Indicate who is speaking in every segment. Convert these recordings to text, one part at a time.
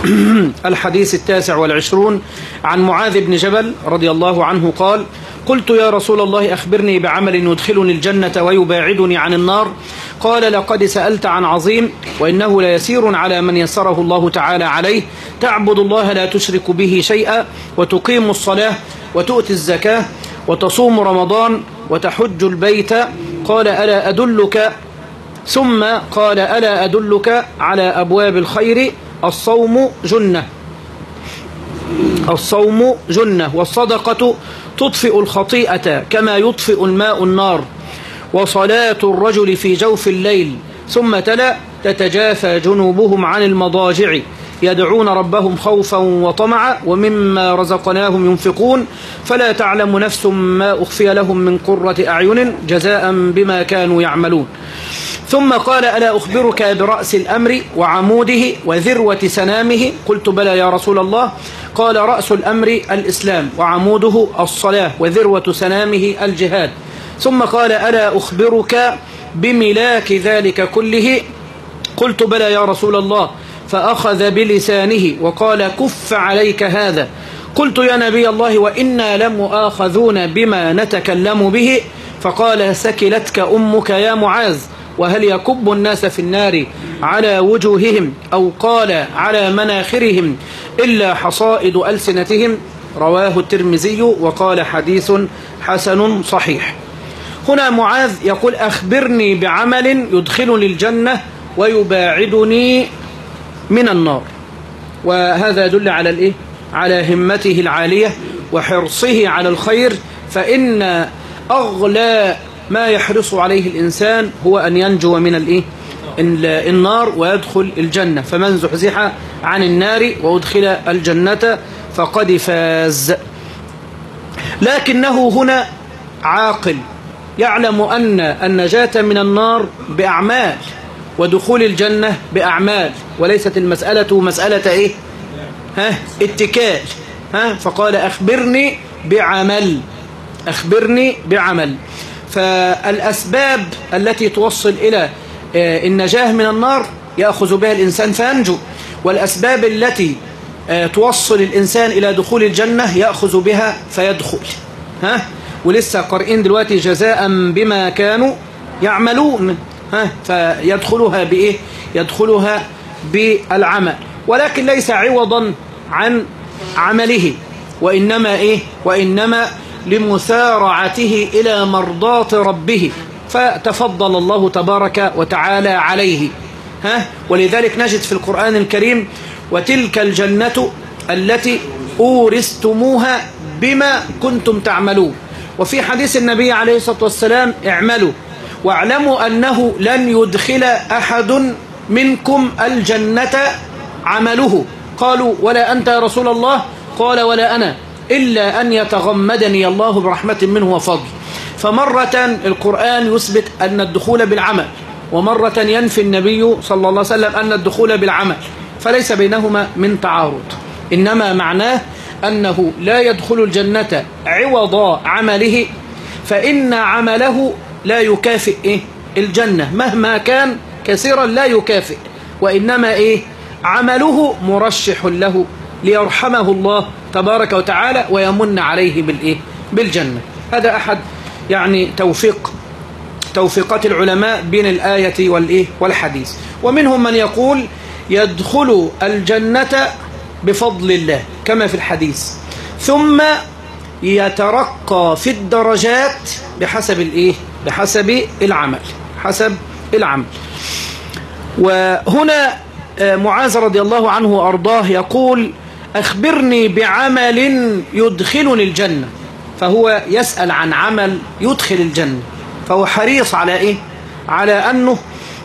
Speaker 1: الحديث 29 عن معاذ بن جبل رضي الله عنه قال: قلت يا رسول الله أخبرني بعمل يدخلني الجنة ويباعدني عن النار. قال: لقد سألت عن عظيم، وإنه ليسير على من يسره الله تعالى عليه. تعبد الله لا تشرك به شيئا، وتقيم الصلاة، وتؤتي الزكاة، وتصوم رمضان، وتحج البيت. قال: ألا أدلك؟ ثم قال: ألا أدلك على أبواب الخير؟ الصوم جنة، الصوم جنة، والصدقة تطفئ الخطيئة كما يطفئ الماء النار، وصلاة الرجل في جوف الليل. ثم تلا: تتجافى جنوبهم عن المضاجع يدعون ربهم خوفا وطمعا ومما رزقناهم ينفقون فلا تعلم نفس ما أخفي لهم من قرة أعين جزاء بما كانوا يعملون. ثم قال: ألا أخبرك برأس الأمر وعموده وذروة سنامه؟ قلت: بلى يا رسول الله. قال: رأس الأمر الإسلام، وعموده الصلاة، وذروة سنامه الجهاد. ثم قال: ألا أخبرك بملاك ذلك كله؟ قلت: بلى يا رسول الله. فأخذ بلسانه وقال: كف عليك هذا. قلت: يا نبي الله، وإنا لمؤاخذون بما نتكلم به. فقال: سكلتك أمك يا معاذ، وهل يكب الناس في النار على وجوههم أو قال على مناخرهم إلا حصائد ألسنتهم؟ رواه الترمذي وقال: حديث حسن صحيح. هنا معاذ يقول: أخبرني بعمل يدخلني الجنة ويباعدني من النار. وهذا يدل على الإيه؟ على همته العالية وحرصه على الخير، فإن أغلى ما يحرص عليه الإنسان هو أن ينجو من الإيه؟ النار ويدخل الجنة. فمن زحزح عن النار وأدخل الجنة فقد فاز. لكنه هنا عاقل يعلم أن النجاة من النار بأعمال ودخول الجنة بأعمال، وليست المسألة مسألة إيه؟ اتكال. فقال: أخبرني بعمل، أخبرني بعمل. فالأسباب التي توصل إلى النجاة من النار يأخذ بها الإنسان فينجو، والأسباب التي توصل الإنسان إلى دخول الجنة يأخذ بها فيدخل. ولسه قارئين دلوقتي: جزاء بما كانوا يعملون. فيدخلها بإيه؟ يدخلها بالعمل، ولكن ليس عوضا عن عمله، وإنما إيه؟ وإنما لمسارعته إلى مرضاة ربه، فتفضل الله تبارك وتعالى عليه. ولذلك نجد في القرآن الكريم: وتلك الجنة التي أورثتموها بما كنتم تعملون. وفي حديث النبي عليه الصلاة والسلام: اعملوا واعلموا أنه لن يدخل أحد منكم الجنة عمله. قالوا: ولا أنت يا رسول الله؟ قال: ولا أنا، إلا أن يتغمدني الله برحمة منه وفضل. فمرة القرآن يثبت أن الدخول بالعمل، ومرة ينفي النبي صلى الله عليه وسلم أن الدخول بالعمل، فليس بينهما من تعارض، إنما معناه أنه لا يدخل الجنة عوض عمله، فإن عمله لا يكافئ إيه؟ الجنة مهما كان كثيرا لا يكافئ، وإنما إيه؟ عمله مرشح له ليرحمه الله تبارك وتعالى ويمن عليه بالإيه؟ بالجنة. هذا أحد يعني توفيقات العلماء بين الآية والإيه؟ والحديث. ومنهم من يقول: يدخل الجنة بفضل الله كما في الحديث، ثم يترقى في الدرجات بحسب الإيه؟ بحسب العمل، حسب العمل. وهنا معاذ رضي الله عنه وأرضاه يقول: أخبرني بعمل يدخلني الجنة. فهو يسأل عن عمل يدخل الجنة، فهو حريص على إيه؟ على أنه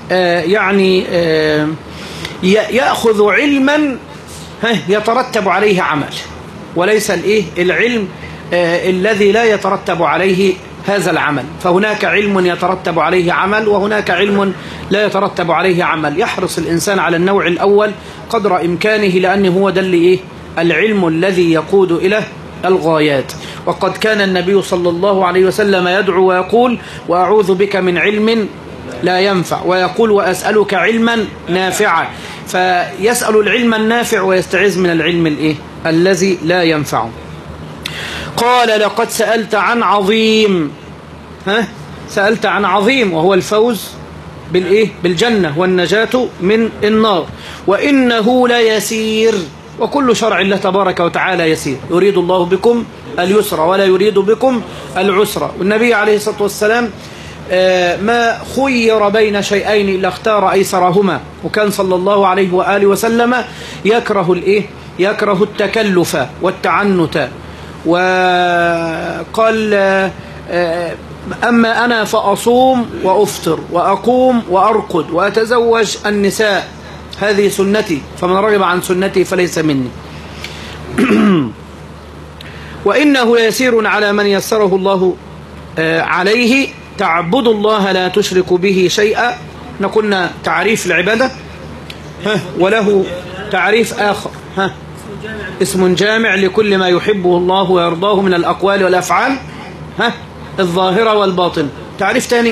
Speaker 1: يأخذ علما يترتب عليه عمل، وليس الإيه؟ العلم الذي لا يترتب عليه هذا العمل. فهناك علم يترتب عليه عمل، وهناك علم لا يترتب عليه عمل. يحرص الإنسان على النوع الأول قدر إمكانه، لأنه هو ده اللي إيه؟ العلم الذي يقود إلى الغايات. وقد كان النبي صلى الله عليه وسلم يدعو ويقول: وأعوذ بك من علم لا ينفع، ويقول: وأسألك علما نافعا. فيسأل العلم النافع ويستعيذ من العلم الإيه؟ الذي لا ينفعه. قال لقد سألت عن عظيم. سألت عن عظيم، وهو الفوز بالإيه؟ بالجنة والنجاة من النار. وإنه ليسير، وكل شرع الله تبارك وتعالى يسير، يريد الله بكم اليسر ولا يريد بكم العسر. والنبي عليه الصلاة والسلام ما خير بين شيئين إلا اختار أيسرهما، وكان صلى الله عليه وآله وسلم يكره الإيه؟ يكره التكلف والتعنت، وقال أما أنا فأصوم وأفطر وأقوم وأرقد وأتزوج النساء، هذه سنتي، فمن رغب عن سنتي فليس مني. وإنه ليسير على من يسره الله عليه، تعبد الله لا تشرك به شيئا. قلنا تعريف العبادة، وله تعريف آخر، اسم جامع لكل ما يحبه الله ويرضاه من الأقوال والأفعال الظاهرة والباطن. تعريف تاني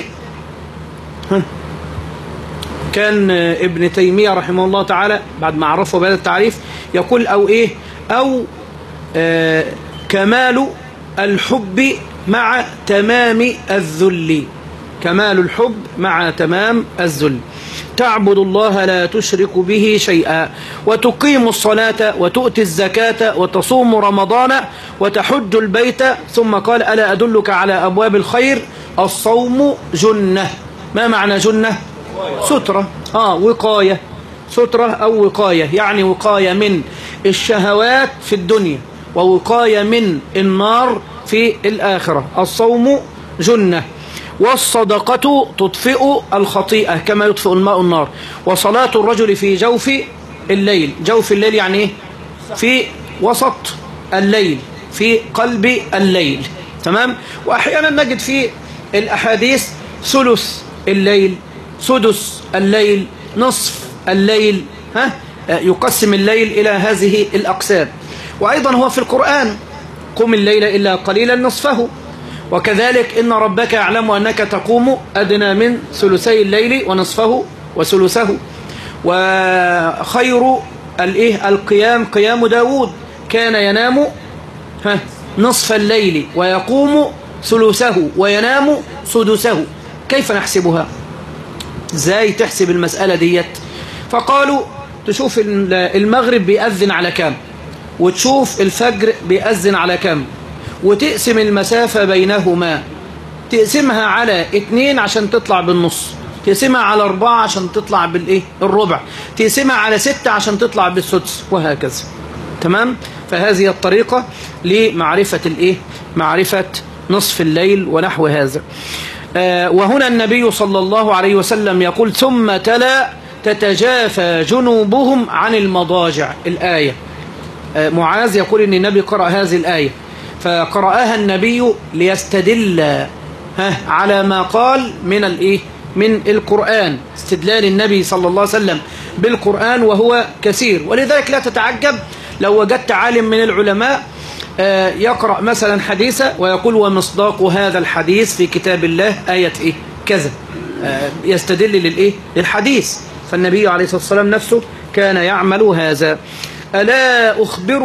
Speaker 1: كان ابن تيمية رحمه الله تعالى بعد ما عرفه بهذا التعريف يقول أو كمال الحب مع تمام الذل. كمال الحب مع تمام الذل. تعبد الله لا تشرك به شيئا، وتقيم الصلاة وتؤتي الزكاة وتصوم رمضان وتحج البيت. ثم قال ألا أدلك على أبواب الخير؟ الصوم جنة. ما معنى جنة؟ سترة، وقاية. سترة أو وقاية، يعني وقاية من الشهوات في الدنيا ووقاية من النار في الآخرة. الصوم جنة. والصدقة تطفئ الخطيئة كما يطفئ الماء النار. وصلاة الرجل في جوف الليل. جوف الليل يعني إيه؟ في وسط الليل، في قلب الليل. تمام. وأحيانا نجد في الأحاديث ثلث الليل، سدس الليل، نصف الليل، يقسم الليل إلى هذه الأقسام. وأيضا هو في القرآن قم الليل إلا قليلا نصفه. وكذلك إن ربك يعلم أنك تقوم أدنى من ثلثي الليل ونصفه وثلثه. وخير القيام قيام داود، كان ينام نصف الليل ويقوم ثلثه وينام سدسه. كيف نحسبها؟ ازاي تحسب المسألة ديت؟ فقالوا تشوف المغرب بيأذن على كام، وتشوف الفجر بيأذن على كام، وتقسم المسافة بينهما، تقسمها على 2 عشان تطلع بالنص، تقسمها على 4 عشان تطلع الربع، تقسمها على 6 عشان تطلع بالسدس، وهكذا. تمام. فهذه الطريقة لمعرفة معرفة نصف الليل ونحو هذا. وهنا النبي صلى الله عليه وسلم يقول ثم تلا تتجافى جنوبهم عن المضاجع. الآية معاذ يقول إن النبي قرأ هذه الآية، فقرأها النبي ليستدل على ما قال من القرآن، استدلال النبي صلى الله عليه وسلم بالقرآن وهو كثير. ولذلك لا تتعجب لو وجدت عالم من العلماء يقرأ مثلا حديثا ويقول ومصداق هذا الحديث في كتاب الله آية كذا، يستدل للحديث. فالنبي عليه الصلاة والسلام نفسه كان يعمل هذا. ألا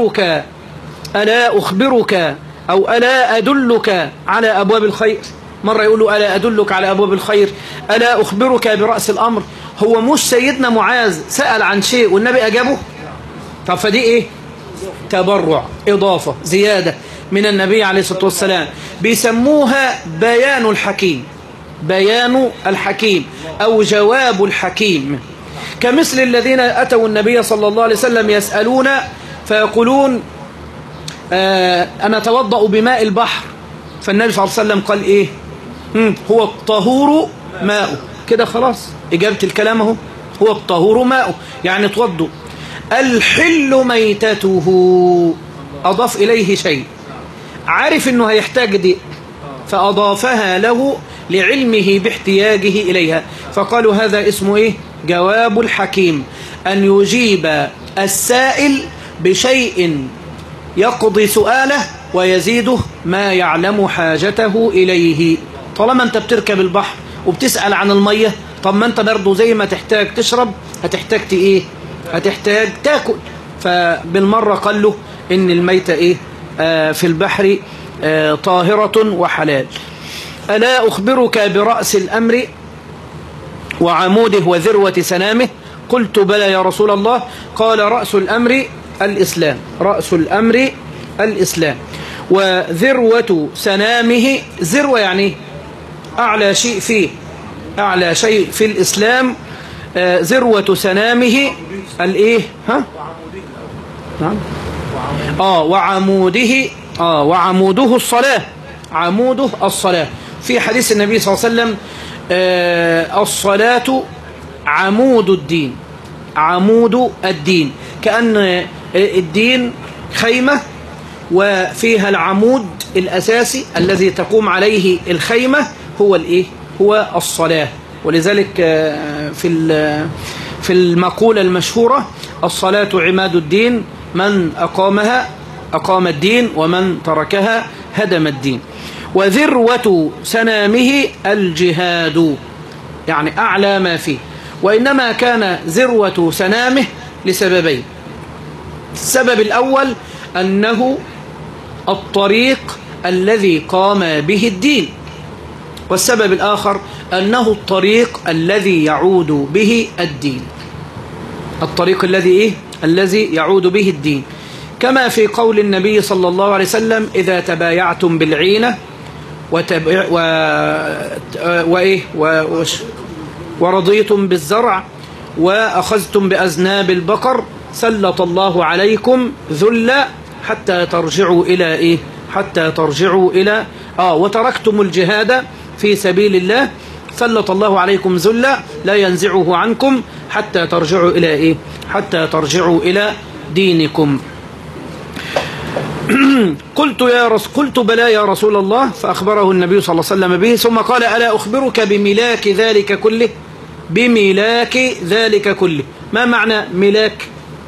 Speaker 1: أخبرك أو ألا أدلك على أبواب الخير؟ مرة يقول له ألا أدلك على أبواب الخير، ألا أخبرك برأس الأمر. هو مش سيدنا معاذ سأل عن شيء والنبي أجابه؟ طب فدي تبرع، إضافة، زيادة من النبي عليه الصلاة والسلام. بيسموها بيان الحكيم، بيان الحكيم أو جواب الحكيم. كمثل الذين أتوا النبي صلى الله عليه وسلم يسألون فيقولون أنا أتوضأ بماء البحر، فالنبي صلى الله عليه وسلم قال هو الطهور ماءه. كده خلاص إجابة الكلام هو الطهور ماءه، يعني توضوا. الحل ميتته، أضاف إليه شيء، عارف أنه هيحتاج دي فأضافها له لعلمه باحتياجه إليها، فقالوا هذا اسمه جواب الحكيم، أن يجيب السائل بشيء يقضي سؤاله ويزيده ما يعلم حاجته إليه. طالما أنت بتركب البحر وبتسأل عن المية، طب ما أنت برضو زي ما تحتاج تشرب هتحتاج هتحتاج تاكل. فبالمرة قال له إن الميتة إيه في البحر طاهرة وحلال. ألا أخبرك برأس الأمر وعموده وذروة سنامه؟ قلت بلى يا رسول الله. قال رأس الأمر الإسلام. رأس الأمر الإسلام، وذروة سنامه، ذروة يعني أعلى شيء فيه، أعلى شيء في الإسلام. ذروة سنامه الإيه؟ ها؟ نعم. وعموده. وعموده الصلاة. عموده الصلاة. في حديث النبي صلى الله عليه وسلم الصلاة عمود الدين. عمود الدين، كأن الدين خيمة وفيها العمود الأساسي الذي تقوم عليه الخيمة هو الإيه؟ هو الصلاة. ولذلك في المقولة المشهورة: الصلاة عماد الدين، من أقامها أقام الدين، ومن تركها هدم الدين. وذروة سنامه الجهاد، يعني أعلى ما فيه. وإنما كان ذروة سنامه لسببين. السبب الأول أنه الطريق الذي قام به الدين، والسبب الآخر أنه الطريق الذي يعود به الدين. الطريق الذي إيه؟ الذي يعود به الدين، كما في قول النبي صلى الله عليه وسلم: إذا تبايعتم بالعينة ورضيتم بالزرع وأخذتم بأذناب البقر سلط الله عليكم ذلا حتى ترجعوا إلى إيه؟ حتى ترجعوا إلى وتركتم الجهاد في سبيل الله سلط الله عليكم ذلا لا ينزعه عنكم حتى ترجعوا إلى إيه؟ حتى ترجعوا إلى دينكم. قلت بلى يا رسول الله. فأخبره النبي صلى الله عليه وسلم به، ثم قال: ألا أخبرك بملاك ذلك كله؟ بملاك ذلك كله. ما معنى ملاك؟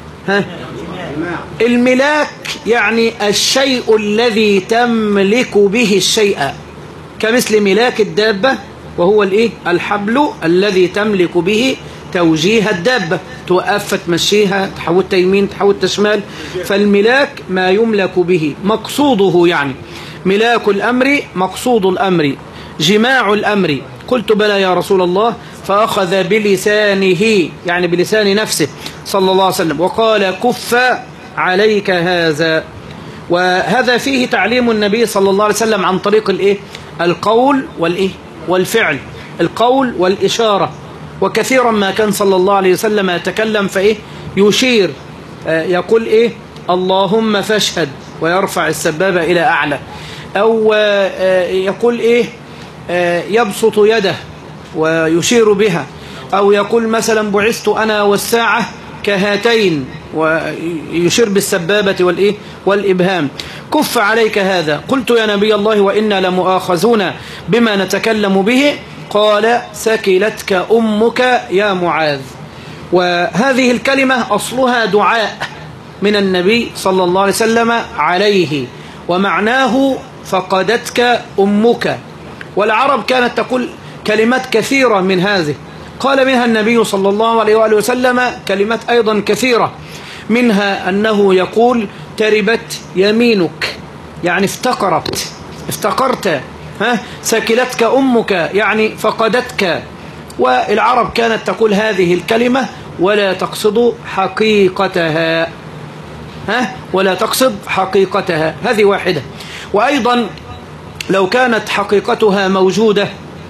Speaker 1: الملاك يعني الشيء الذي تملك به الشيء، كمثل ملاك الدابة، وهو الإيه؟ الحبل الذي تملك به توجيه الدابة، توقف فتمشيها، تحوت يمين تحوت شمال. فالملاك ما يملك به، مقصوده يعني ملاك الأمر، مقصود الأمر، جماع الأمر. قلت بلى يا رسول الله. فأخذ بلسانه، يعني بلسان نفسه صلى الله عليه وسلم، وقال: كف عليك هذا. وهذا فيه تعليم النبي صلى الله عليه وسلم عن طريق الإيه؟ القول والإيه؟ والفعل، القول والإشارة. وكثيرا ما كان صلى الله عليه وسلم يتكلم فإيه؟ يشير، يقول إيه؟ اللهم فاشهد، ويرفع السبابة إلى أعلى. أو يقول إيه؟ يبسط يده ويشير بها. أو يقول مثلا: بعثت أنا والساعة كهاتين، ويشير بالسبابة والإيه؟ والإبهام. كف عليك هذا. قلت: يا نبي الله، وإنا لمؤاخذون بما نتكلم به. قال: سكلتك أمك يا معاذ. وهذه الكلمة أصلها دعاء من النبي صلى الله عليه وسلم عليه، ومعناه فقدتك أمك. والعرب كانت تقول كلمات كثيرة من هذه، قال منها النبي صلى الله عليه وآله وسلم كلمات أيضا كثيرة، منها أنه يقول: تربت يمينك، يعني افتقرت. سكلتك أمك يعني فقدتك. والعرب كانت تقول هذه الكلمة ولا تقصد حقيقتها، ولا تقصد حقيقتها، هذه واحدة. وأيضا لو كانت حقيقتها موجودة،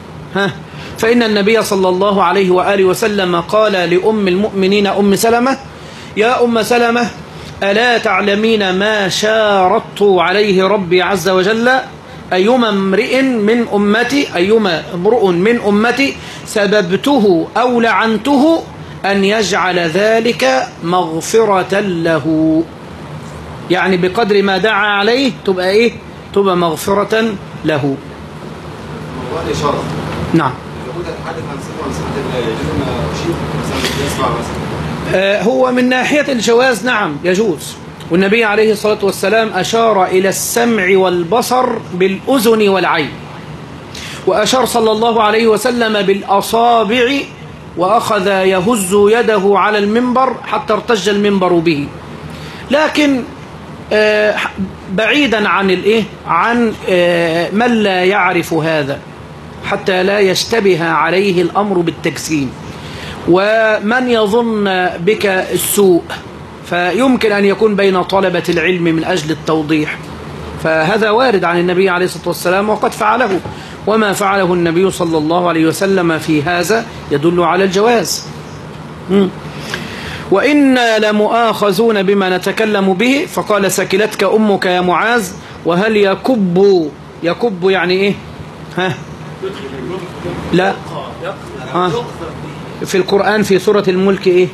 Speaker 1: فإن النبي صلى الله عليه وآله وسلم قال لأم المؤمنين أم سلمة: يا أم سلمة، ألا تعلمين ما شارطت عليه ربي عز وجل؟ أيما امرؤ من أمتي سببته أو لعنته أن يجعل ذلك مغفرة له، يعني بقدر ما دعا عليه تبقى إيه؟ تبقى مغفرة له. نعم. هو من ناحية الجواز نعم يجوز، والنبي عليه الصلاة والسلام أشار إلى السمع والبصر بالأذن والعين، وأشار صلى الله عليه وسلم بالأصابع وأخذ يهز يده على المنبر حتى ارتج المنبر به. لكن بعيدا عن من لا يعرف هذا حتى لا يشتبه عليه الأمر بالتجسيم، ومن يظن بك السوء، فيمكن أن يكون بين طلبة العلم من أجل التوضيح. فهذا وارد عن النبي عليه الصلاة والسلام وقد فعله، وما فعله النبي صلى الله عليه وسلم في هذا يدل على الجواز. وإنا لمؤاخذون بما نتكلم به. فقال سكلتك أمك يا معاذ. وهل يكب يعني إيه؟ لا في القرآن في سورة الملك إيه؟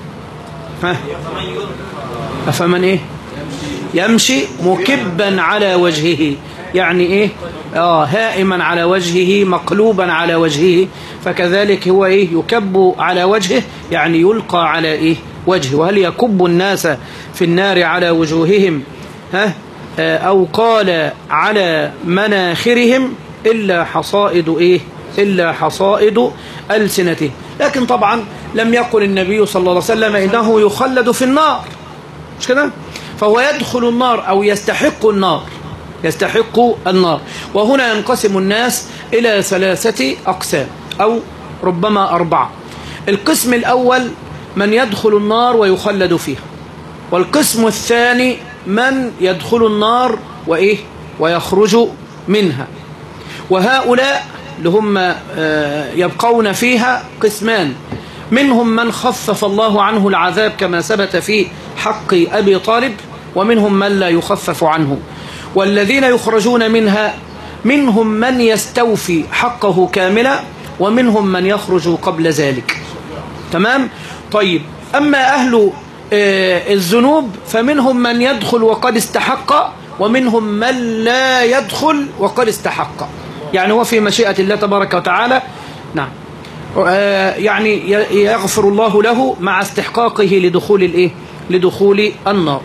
Speaker 1: أفمن إيه؟ يمشي مكبا على وجهه، يعني إيه؟ هائما على وجهه، مقلوبا على وجهه، فكذلك هو إيه؟ يكب على وجهه، يعني يلقى على إيه؟ وجهه. وهل يكب الناس في النار على وجوههم أو قال على مناخرهم إلا حصائد إيه؟ إلا حصائد ألسنته. لكن طبعا لم يقل النبي صلى الله عليه وسلم إنه يخلد في النار، مش كده؟ فهو يدخل النار أو يستحق النار. وهنا ينقسم الناس إلى 3 أقسام أو ربما 4. القسم الأول من يدخل النار ويخلد فيها، والقسم الثاني من يدخل النار ويخرج منها. وهؤلاء اللي هم يبقون فيها قسمان، منهم من خفف الله عنه العذاب كما ثبت في حق أبي طالب، ومنهم من لا يخفف عنه. والذين يخرجون منها منهم من يستوفي حقه كاملا، ومنهم من يخرج قبل ذلك. تمام؟ طيب، أما أهل الذنوب فمنهم من يدخل وقد استحق، ومنهم من لا يدخل وقد استحق، يعني هو في مشيئة الله تبارك وتعالى. نعم، يعني يغفر الله له مع استحقاقه لدخول النار.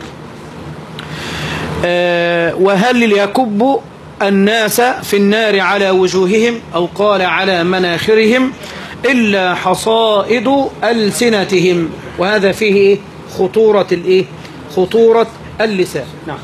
Speaker 1: وهل يكب الناس في النار على وجوههم أو قال على مناخرهم إلا حصائد ألسنتهم. وهذا فيه خطورة اللسان. نعم.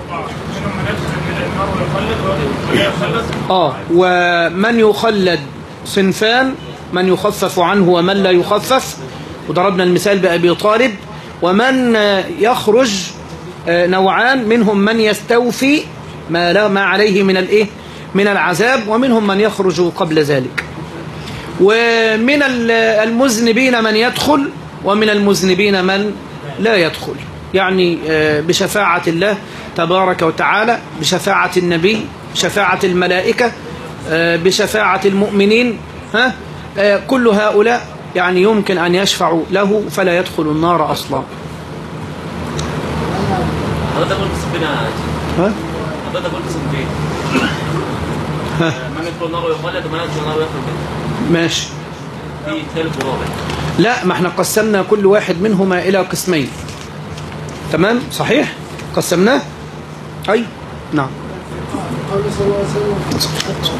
Speaker 1: ومن يخلد صنفان، من يخفف عنه ومن لا يخفف، وضربنا المثال بأبي طالب. ومن يخرج نوعان، منهم من يستوفي ما عليه من العذاب، ومنهم من يخرج قبل ذلك. ومن المذنبين من يدخل، ومن المذنبين من لا يدخل، يعني بشفاعة الله تبارك وتعالى، بشفاعة النبي، بشفاعة الملائكة، بشفاعة المؤمنين. كل هؤلاء يعني يمكن أن يشفعوا له فلا يدخل النار أصلا.
Speaker 2: هذا قلت سبنا هذا قلت سبنا من يدخل النار ويخلد ومن يدخل النار ويخرج.
Speaker 1: ماشي.
Speaker 2: في ثالث ورابع.
Speaker 1: لا، ما احنا قسمنا كل واحد منهما إلى قسمين. تمام، صحيح، قسمناه. أي نعم.
Speaker 3: قوله صلى الله عليه وسلم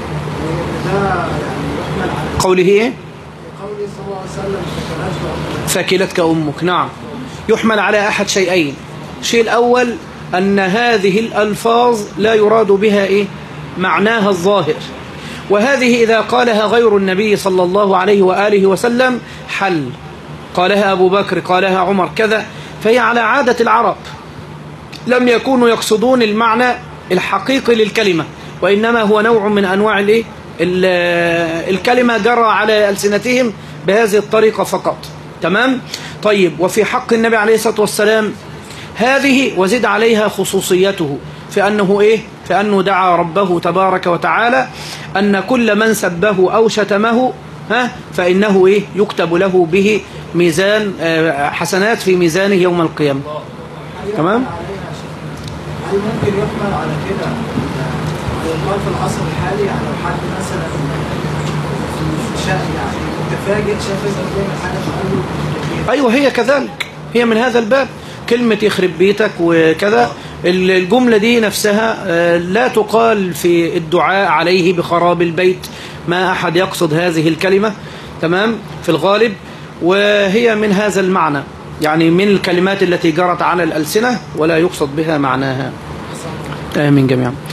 Speaker 1: قوله ايه؟
Speaker 3: قوله صلى الله عليه وسلم
Speaker 1: ثكلتك أمك. نعم، يحمل على أحد شيئين. الشيء الأول أن هذه الألفاظ لا يراد بها معناها الظاهر، وهذه إذا قالها غير النبي صلى الله عليه وآله وسلم حل، قالها أبو بكر، قالها عمر كذا، فهي على عادة العرب، لم يكونوا يقصدون المعنى الحقيقي للكلمة، وإنما هو نوع من أنواع الكلمة جرى على ألسنتهم بهذه الطريقة فقط. تمام؟ طيب، وفي حق النبي عليه الصلاة والسلام هذه وزد عليها خصوصيته في أنه في أنه دعا ربه تبارك وتعالى أن كل من سبه أو شتمه فإنه يكتب له به ميزان حسنات في ميزانه يوم القيامة. تمام؟
Speaker 3: هل ممكن يحمل على كده يقال في العصر الحالي، يعني لو حد مثلا في شأن يعني متفاجئ شاف بيعمل حاجة فقال له
Speaker 1: أيوه، هي كذلك، هي من هذا الباب. كلمة يخرب بيتك وكذا، الجملة دي نفسها لا تقال في الدعاء عليه بخراب البيت، ما أحد يقصد هذه الكلمة. تمام في الغالب، وهي من هذا المعنى، يعني من الكلمات التي جرت على الألسنة ولا يقصد بها معناها. آمين جميعا.